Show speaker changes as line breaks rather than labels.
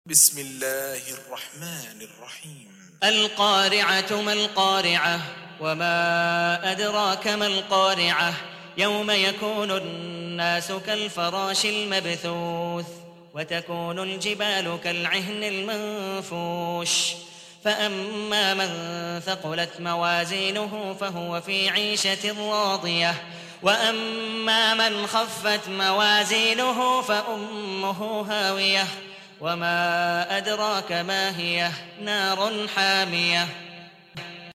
بسم الله الرحمن الرحيم
القارعة ما القارعة وما أدراك ما القارعة يوم يكون الناس كالفراش المبثوث وتكون الجبال كالعهن المنفوش فأما من ثقلت موازينه فهو في عيشة راضية وأما من خفت موازينه فأمه هاوية وما أدراك ما هي نار حامية